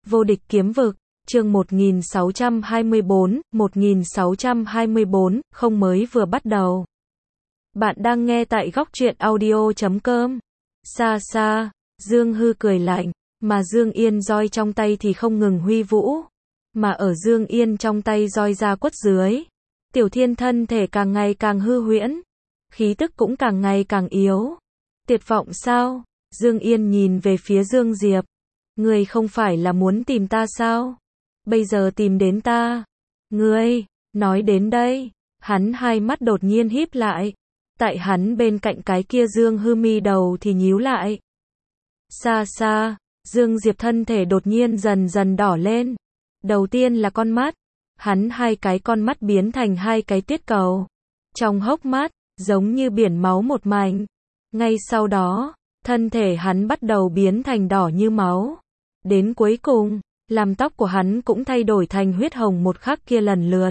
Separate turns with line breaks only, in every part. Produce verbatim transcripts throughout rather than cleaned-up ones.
Vô địch kiếm vực, chương một nghìn sáu trăm hai mươi tư, một nghìn sáu trăm hai mươi tư, không mới vừa bắt đầu. Bạn đang nghe tại góc truyện audio chấm com. Xa xa, Dương Hư cười lạnh, mà Dương Yên roi trong tay thì không ngừng huy vũ. Mà ở Dương Yên trong tay roi ra quất dưới. Tiểu Thiên thân thể càng ngày càng hư huyễn. Khí tức cũng càng ngày càng yếu. Tuyệt vọng sao? Dương Yên nhìn về phía Dương Diệp. Ngươi không phải là muốn tìm ta sao? Bây giờ tìm đến ta. Ngươi, nói đến đây, hắn hai mắt đột nhiên híp lại. Tại hắn bên cạnh cái kia Dương Hư mi đầu thì nhíu lại. Xa xa, Dương Diệp thân thể đột nhiên dần dần đỏ lên. Đầu tiên là con mắt. Hắn hai cái con mắt biến thành hai cái tuyết cầu. Trong hốc mắt, giống như biển máu một mảnh. Ngay sau đó, thân thể hắn bắt đầu biến thành đỏ như máu. Đến cuối cùng, làm tóc của hắn cũng thay đổi thành huyết hồng một khắc kia lần lượt.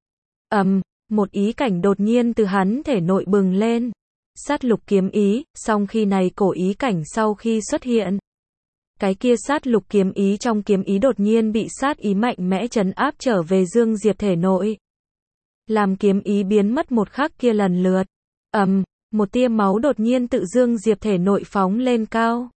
Ầm, um, một ý cảnh đột nhiên từ hắn thể nội bừng lên. Sát lục kiếm ý, song khi này cổ ý cảnh sau khi xuất hiện. Cái kia sát lục kiếm ý trong kiếm ý đột nhiên bị sát ý mạnh mẽ trấn áp trở về Dương Diệp thể nội. Làm kiếm ý biến mất một khắc kia lần lượt. Ầm, um, một tia máu đột nhiên tự Dương Diệp thể nội phóng lên cao.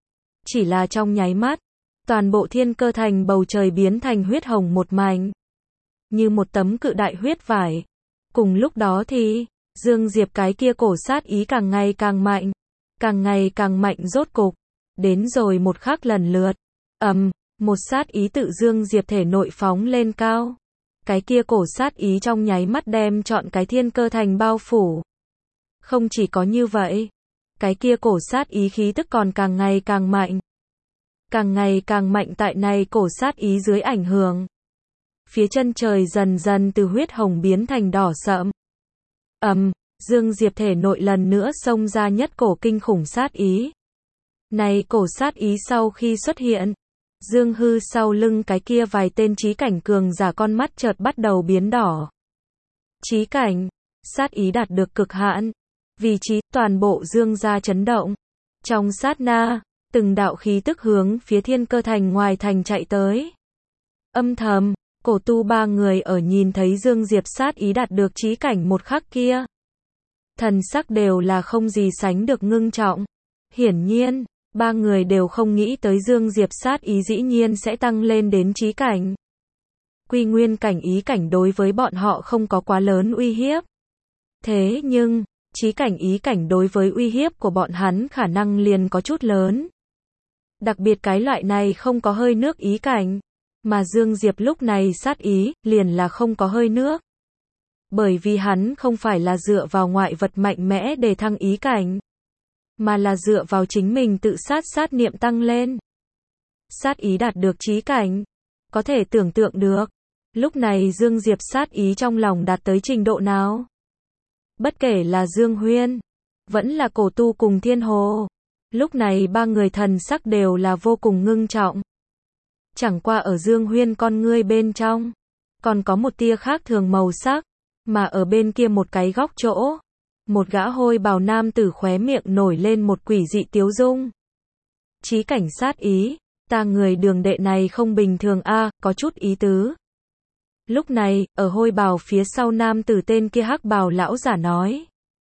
Chỉ là trong nháy mắt, toàn bộ thiên cơ thành bầu trời biến thành huyết hồng một mảnh. Như một tấm cự đại huyết vải. Cùng lúc đó thì, Dương Diệp cái kia cổ sát ý càng ngày càng mạnh. Càng ngày càng mạnh rốt cục. Đến rồi một khắc lần lượt. Ầm, um, một sát ý tự Dương Diệp thể nội phóng lên cao. Cái kia cổ sát ý trong nháy mắt đem trọn cái thiên cơ thành bao phủ. Không chỉ có như vậy. Cái kia cổ sát ý khí tức còn càng ngày càng mạnh. Càng ngày càng mạnh tại này cổ sát ý dưới ảnh hưởng. Phía chân trời dần dần từ huyết hồng biến thành đỏ sậm. Ầm, um, Dương Diệp thể nội lần nữa xông ra nhất cổ kinh khủng sát ý. Này cổ sát ý sau khi xuất hiện, Dương Hư sau lưng cái kia vài tên trí cảnh cường giả con mắt chợt bắt đầu biến đỏ. Trí cảnh, sát ý đạt được cực hạn. Vị trí toàn bộ Dương gia chấn động. Trong sát na, từng đạo khí tức hướng phía thiên cơ thành ngoài thành chạy tới. Âm thầm, cổ tu ba người ở nhìn thấy Dương Diệp sát ý đạt được trí cảnh một khắc kia. Thần sắc đều là không gì sánh được ngưng trọng. Hiển nhiên, ba người đều không nghĩ tới Dương Diệp sát ý dĩ nhiên sẽ tăng lên đến trí cảnh. Quy nguyên cảnh ý cảnh đối với bọn họ không có quá lớn uy hiếp. Thế nhưng, trí cảnh ý cảnh đối với uy hiếp của bọn hắn khả năng liền có chút lớn. Đặc biệt cái loại này không có hơi nước ý cảnh. Mà Dương Diệp lúc này sát ý, liền là không có hơi nước. Bởi vì hắn không phải là dựa vào ngoại vật mạnh mẽ để thăng ý cảnh. Mà là dựa vào chính mình tự sát sát niệm tăng lên. Sát ý đạt được trí cảnh. Có thể tưởng tượng được. Lúc này Dương Diệp sát ý trong lòng đạt tới trình độ nào. Bất kể là Dương Huyên, vẫn là cổ tu cùng Thiên Hồ. Lúc này ba người thần sắc đều là vô cùng ngưng trọng. Chẳng qua ở Dương Huyên con ngươi bên trong, còn có một tia khác thường màu sắc, mà ở bên kia một cái góc chỗ, một gã hôi bào nam tử khóe miệng nổi lên một quỷ dị tiếu dung. Chí cảnh sát ý, ta người đường đệ này không bình thường a, à, có chút ý tứ. Lúc này, ở hôi bào phía sau nam tử tên kia hắc bào lão giả nói.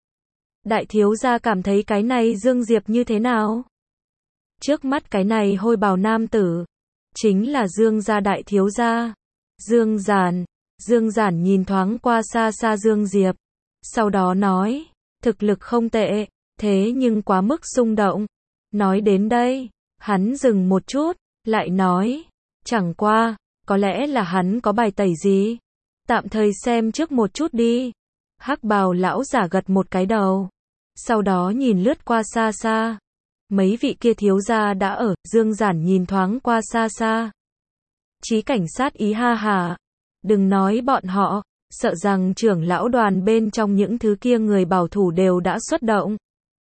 Đại thiếu gia cảm thấy cái này Dương Diệp như thế nào? Trước mắt cái này hôi bào nam tử, chính là Dương gia đại thiếu gia. Dương Giản. Dương Giản nhìn thoáng qua xa xa Dương Diệp. Sau đó nói, thực lực không tệ, thế nhưng quá mức xung động. Nói đến đây, hắn dừng một chút, lại nói, chẳng qua, có lẽ là hắn có bài tẩy gì. Tạm thời xem trước một chút đi. Hắc bào lão giả gật một cái đầu. Sau đó nhìn lướt qua xa xa. Mấy vị kia thiếu gia đã ở, Dương Giản nhìn thoáng qua xa xa. Chí cảnh sát ý ha hà. Đừng nói bọn họ, sợ rằng trưởng lão đoàn bên trong những thứ kia người bảo thủ đều đã xuất động.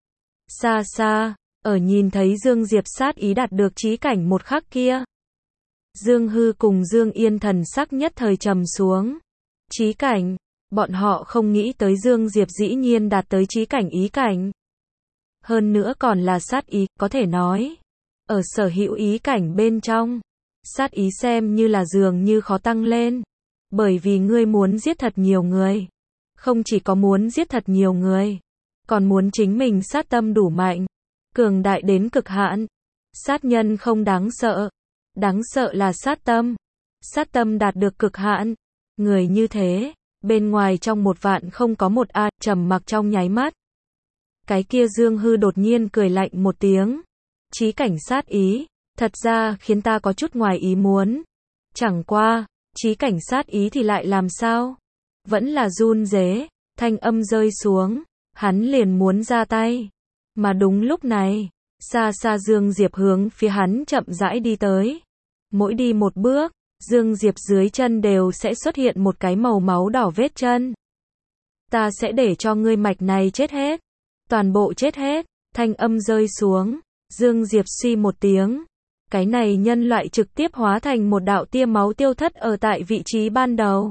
Xa xa, ở nhìn thấy Dương Diệp sát ý đạt được chí cảnh một khắc kia. Dương Hư cùng Dương Yên thần sắc nhất thời trầm xuống. Chí cảnh, bọn họ không nghĩ tới Dương Diệp dĩ nhiên đạt tới chí cảnh ý cảnh. Hơn nữa còn là sát ý, có thể nói. Ở sở hữu ý cảnh bên trong, sát ý xem như là dường như khó tăng lên. Bởi vì ngươi muốn giết thật nhiều người. Không chỉ có muốn giết thật nhiều người, còn muốn chính mình sát tâm đủ mạnh, cường đại đến cực hạn. Sát nhân không đáng sợ, đáng sợ là sát tâm. Sát tâm đạt được cực hạn. Người như thế, bên ngoài trong một vạn không có một a, trầm mặc trong nháy mắt. Cái kia Dương Hư đột nhiên cười lạnh một tiếng. Chí cảnh sát ý, thật ra khiến ta có chút ngoài ý muốn. Chẳng qua, chí cảnh sát ý thì lại làm sao? Vẫn là run rế, thanh âm rơi xuống, hắn liền muốn ra tay. Mà đúng lúc này, xa xa Dương Diệp hướng phía hắn chậm rãi đi tới. Mỗi đi một bước, Dương Diệp dưới chân đều sẽ xuất hiện một cái màu máu đỏ vết chân. Ta sẽ để cho ngươi mạch này chết hết. Toàn bộ chết hết, thanh âm rơi xuống, Dương Diệp suy một tiếng. Cái này nhân loại trực tiếp hóa thành một đạo tia máu tiêu thất ở tại vị trí ban đầu.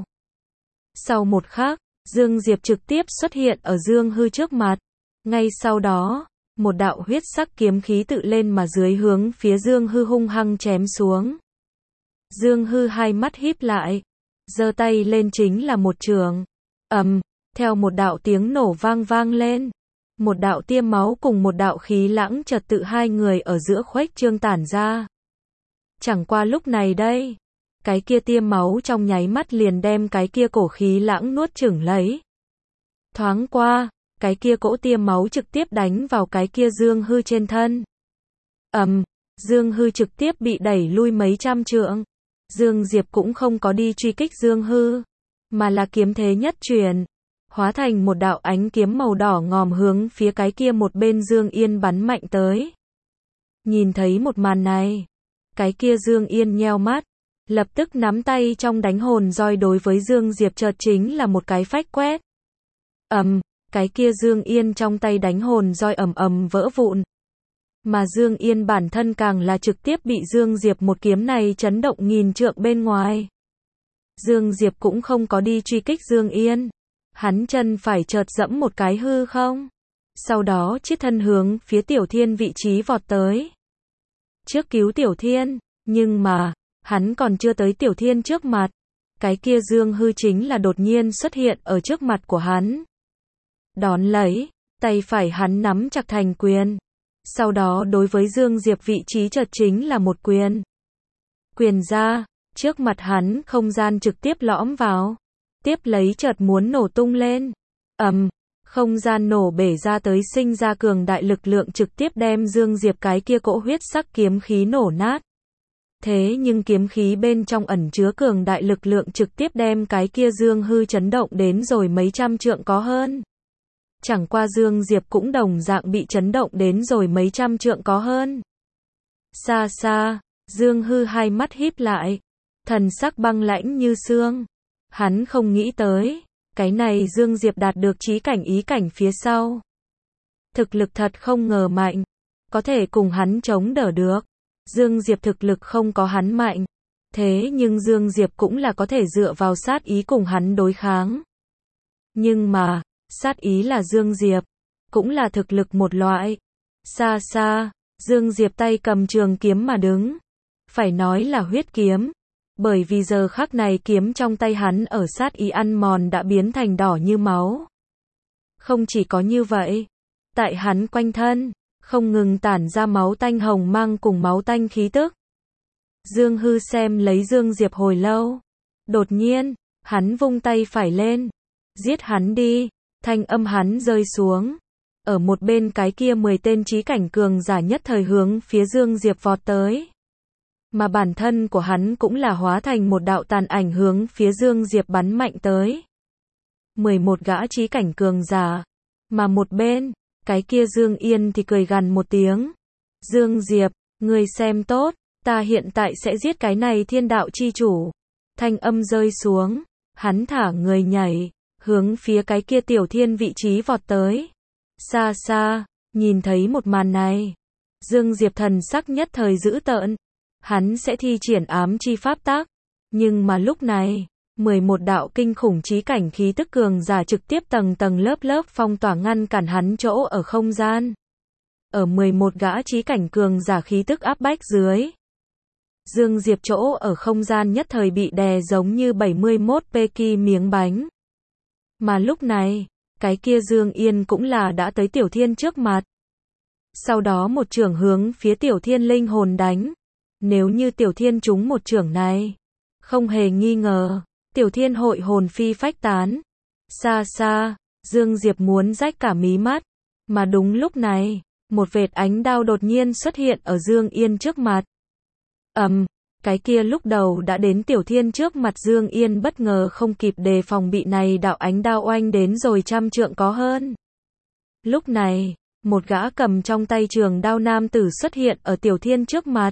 Sau một khắc, Dương Diệp trực tiếp xuất hiện ở Dương Hư trước mặt. Ngay sau đó, một đạo huyết sắc kiếm khí tự lên mà dưới hướng phía Dương Hư hung hăng chém xuống. Dương Hư hai mắt híp lại, giơ tay lên chính là một trường. Ầm, theo một đạo tiếng nổ vang vang lên. Một đạo tia máu cùng một đạo khí lãng trật tự hai người ở giữa khuếch trương tản ra. Chẳng qua lúc này đây, cái kia tia máu trong nháy mắt liền đem cái kia cổ khí lãng nuốt chửng lấy. Thoáng qua, cái kia cỗ tia máu trực tiếp đánh vào cái kia Dương Hư trên thân. Ầm, Dương Hư trực tiếp bị đẩy lui mấy trăm trượng. Dương Diệp cũng không có đi truy kích Dương Hư, mà là kiếm thế nhất truyền, hóa thành một đạo ánh kiếm màu đỏ ngòm hướng phía cái kia một bên Dương Yên bắn mạnh tới. Nhìn thấy một màn này, cái kia Dương Yên nheo mắt, lập tức nắm tay trong đánh hồn roi đối với Dương Diệp chợt chính là một cái phách quét. Ầm, cái kia Dương Yên trong tay đánh hồn roi ầm ầm vỡ vụn. Mà Dương Yên bản thân càng là trực tiếp bị Dương Diệp một kiếm này chấn động nghìn trượng bên ngoài. Dương Diệp cũng không có đi truy kích Dương Yên. Hắn chân phải chợt dẫm một cái hư không. Sau đó chiết thân hướng phía Tiểu Thiên vị trí vọt tới. Trước cứu Tiểu Thiên, nhưng mà, hắn còn chưa tới Tiểu Thiên trước mặt. Cái kia Dương Hư chính là đột nhiên xuất hiện ở trước mặt của hắn. Đón lấy, tay phải hắn nắm chặt thành quyền. Sau đó đối với Dương Diệp vị trí chợt chính là một quyền. Quyền ra, trước mặt hắn không gian trực tiếp lõm vào. Tiếp lấy chợt muốn nổ tung lên. Ầm, không gian nổ bể ra tới sinh ra cường đại lực lượng trực tiếp đem Dương Diệp cái kia cỗ huyết sắc kiếm khí nổ nát. Thế nhưng kiếm khí bên trong ẩn chứa cường đại lực lượng trực tiếp đem cái kia Dương Hư chấn động đến rồi mấy trăm trượng có hơn. Chẳng qua Dương Diệp cũng đồng dạng bị chấn động đến rồi mấy trăm trượng có hơn. Xa xa, Dương Hư hai mắt híp lại, thần sắc băng lãnh như xương. Hắn không nghĩ tới, cái này Dương Diệp đạt được chí cảnh ý cảnh phía sau. Thực lực thật không ngờ mạnh, có thể cùng hắn chống đỡ được. Dương Diệp thực lực không có hắn mạnh, thế nhưng Dương Diệp cũng là có thể dựa vào sát ý cùng hắn đối kháng. Nhưng mà, sát ý là Dương Diệp, cũng là thực lực một loại. Xa xa, Dương Diệp tay cầm trường kiếm mà đứng. Phải nói là huyết kiếm. Bởi vì giờ khắc này kiếm trong tay hắn ở sát ý ăn mòn đã biến thành đỏ như máu. Không chỉ có như vậy, tại hắn quanh thân, không ngừng tản ra máu tanh hồng mang cùng máu tanh khí tức. Dương Hư xem lấy Dương Diệp hồi lâu. Đột nhiên, hắn vung tay phải lên. Giết hắn đi, thanh âm hắn rơi xuống. Ở một bên cái kia mười tên chí cảnh cường giả nhất thời hướng phía Dương Diệp vọt tới. Mà bản thân của hắn cũng là hóa thành một đạo tàn ảnh hướng phía Dương Diệp bắn mạnh tới. mười một gã chí cảnh cường giả. Mà một bên, cái kia Dương Yên thì cười gằn một tiếng. Dương Diệp, ngươi xem tốt, ta hiện tại sẽ giết cái này thiên đạo chi chủ. Thanh âm rơi xuống, hắn thả người nhảy, hướng phía cái kia Tiểu Thiên vị trí vọt tới. Xa xa, nhìn thấy một màn này, Dương Diệp thần sắc nhất thời dữ tợn. Hắn sẽ thi triển ám chi pháp tác. Nhưng mà lúc này, mười một đạo kinh khủng chí cảnh khí tức cường giả trực tiếp tầng tầng lớp lớp phong tỏa ngăn cản hắn chỗ ở không gian. Ở mười một gã chí cảnh cường giả khí tức áp bách dưới, Dương Diệp chỗ ở không gian nhất thời bị đè giống như bảy mươi mốt Peki miếng bánh. Mà lúc này, cái kia Dương Yên cũng là đã tới Tiểu Thiên trước mặt. Sau đó một chưởng hướng phía Tiểu Thiên linh hồn đánh. Nếu như Tiểu Thiên trúng một chưởng này, không hề nghi ngờ, Tiểu Thiên hội hồn phi phách tán. Xa xa, Dương Diệp muốn rách cả mí mắt. Mà đúng lúc này, một vệt ánh đao đột nhiên xuất hiện ở Dương Yên trước mặt. Ầm, um, cái kia lúc đầu đã đến Tiểu Thiên trước mặt Dương Yên bất ngờ không kịp đề phòng bị này đạo ánh đao oanh đến rồi trăm trượng có hơn. Lúc này, một gã cầm trong tay trường đao nam tử xuất hiện ở Tiểu Thiên trước mặt.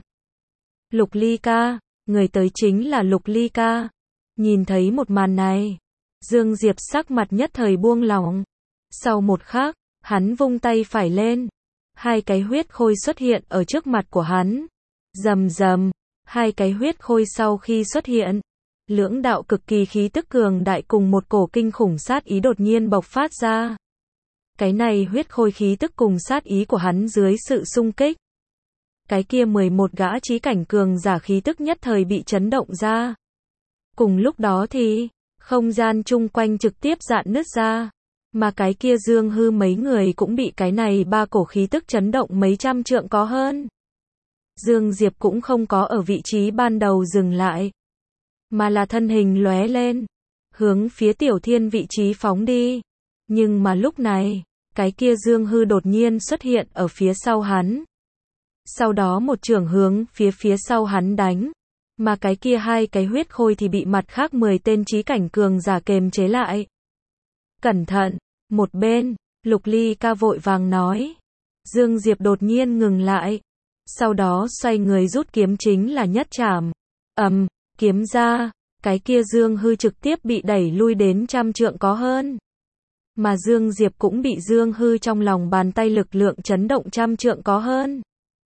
Lục Ly Ca, người tới chính là Lục Ly Ca. Nhìn thấy một màn này, Dương Diệp sắc mặt nhất thời buông lỏng. Sau một khắc, hắn vung tay phải lên. Hai cái huyết khôi xuất hiện ở trước mặt của hắn. Rầm rầm, hai cái huyết khôi sau khi xuất hiện, lưỡng đạo cực kỳ khí tức cường đại cùng một cổ kinh khủng sát ý đột nhiên bộc phát ra. Cái này huyết khôi khí tức cùng sát ý của hắn dưới sự xung kích. Cái kia mười một gã chí cảnh cường giả khí tức nhất thời bị chấn động ra. Cùng lúc đó thì, không gian chung quanh trực tiếp rạn nứt ra. Mà cái kia Dương Hư mấy người cũng bị cái này ba cổ khí tức chấn động mấy trăm trượng có hơn. Dương Diệp cũng không có ở vị trí ban đầu dừng lại, mà là thân hình lóe lên, hướng phía Tiểu Thiên vị trí phóng đi. Nhưng mà lúc này, cái kia Dương Hư đột nhiên xuất hiện ở phía sau hắn. Sau đó một chưởng hướng phía phía sau hắn đánh, mà cái kia hai cái huyết khôi thì bị mặt khác mười tên chí cảnh cường giả kềm chế lại. Cẩn thận, một bên, Lục Ly Ca vội vàng nói. Dương Diệp đột nhiên ngừng lại. Sau đó xoay người rút kiếm chính là nhất trảm. Ầm, um, kiếm ra, cái kia Dương Hư trực tiếp bị đẩy lui đến trăm trượng có hơn. Mà Dương Diệp cũng bị Dương Hư trong lòng bàn tay lực lượng chấn động trăm trượng có hơn.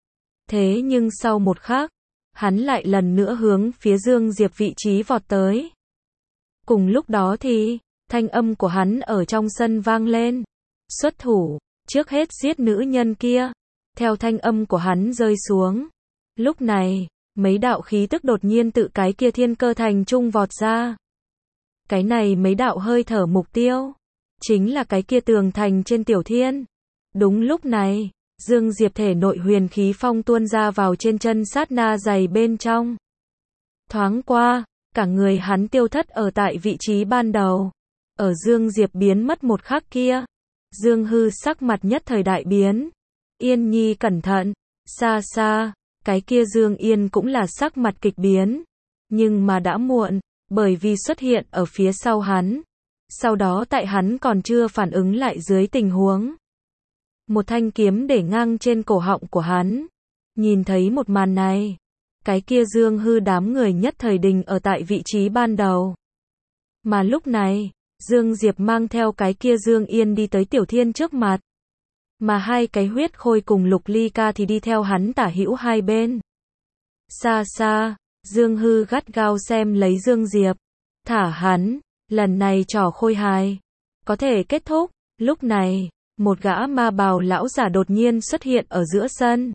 Thế nhưng sau một khắc, hắn lại lần nữa hướng phía Dương Diệp vị trí vọt tới. Cùng lúc đó thì, thanh âm của hắn ở trong sân vang lên. Xuất thủ, trước hết giết nữ nhân kia. Theo thanh âm của hắn rơi xuống. Lúc này, mấy đạo khí tức đột nhiên tự cái kia thiên cơ thành trung vọt ra. Cái này mấy đạo hơi thở mục tiêu, chính là cái kia tường thành trên Tiểu Thiên. Đúng lúc này, Dương Diệp thể nội huyền khí phong tuôn ra vào trên chân sát na dày bên trong. Thoáng qua, cả người hắn tiêu thất ở tại vị trí ban đầu. Ở Dương Diệp biến mất một khắc kia, Dương Hư sắc mặt nhất thời đại biến. Yên Nhi cẩn thận, xa xa, cái kia Dương Yên cũng là sắc mặt kịch biến. Nhưng mà đã muộn, bởi vì xuất hiện ở phía sau hắn. Sau đó tại hắn còn chưa phản ứng lại dưới tình huống. Một thanh kiếm để ngang trên cổ họng của hắn. Nhìn thấy một màn này, cái kia Dương Hư đám người nhất thời đình ở tại vị trí ban đầu. Mà lúc này, Dương Diệp mang theo cái kia Dương Yên đi tới Tiểu Thiên trước mặt. Mà hai cái huyết khôi cùng Lục Ly Ca thì đi theo hắn tả hữu hai bên. Xa xa, Dương Hư gắt gao xem lấy Dương Diệp. Thả hắn, lần này trò khôi hài có thể kết thúc. Lúc này, một gã ma bào lão giả đột nhiên xuất hiện ở giữa sân.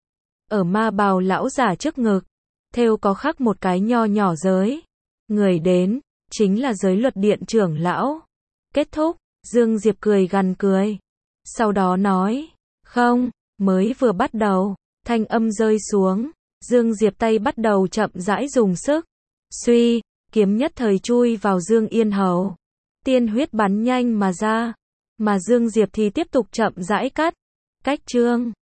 Ở ma bào lão giả trước ngực, thêu có khắc một cái nho nhỏ giới. Người đến, chính là giới luật điện trưởng lão. Kết thúc, Dương Diệp cười gằn cười. Sau đó nói, không, mới vừa bắt đầu, thanh âm rơi xuống, Dương Diệp tay bắt đầu chậm rãi dùng sức. Suy, kiếm nhất thời chui vào Dương Yên hầu. Tiên huyết bắn nhanh mà ra, mà Dương Diệp thì tiếp tục chậm rãi cắt. Cách chương